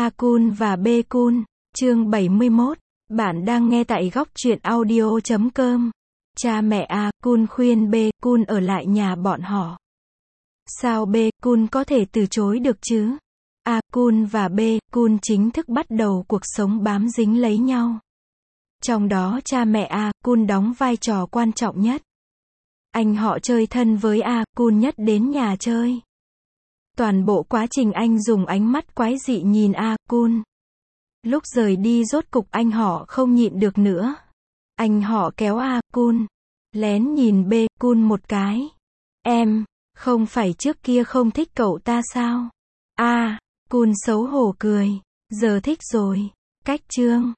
A Kun và B Kun, chương 71. Bạn đang nghe tại góc truyện audio.com. Cha mẹ A Kun khuyên B Kun ở lại nhà bọn họ. Sao B Kun có thể từ chối được chứ? A Kun và B Kun chính thức bắt đầu cuộc sống bám dính lấy nhau. Trong đó cha mẹ A Kun đóng vai trò quan trọng nhất. Anh họ chơi thân với A Kun nhất đến nhà chơi. Toàn bộ quá trình anh dùng ánh mắt quái dị nhìn A Kun. Lúc rời đi rốt cục anh họ không nhịn được nữa. Anh họ kéo A Kun, lén nhìn B Kun một cái. Em, không phải trước kia không thích cậu ta sao? A Kun xấu hổ cười. Giờ thích rồi. Cách chương.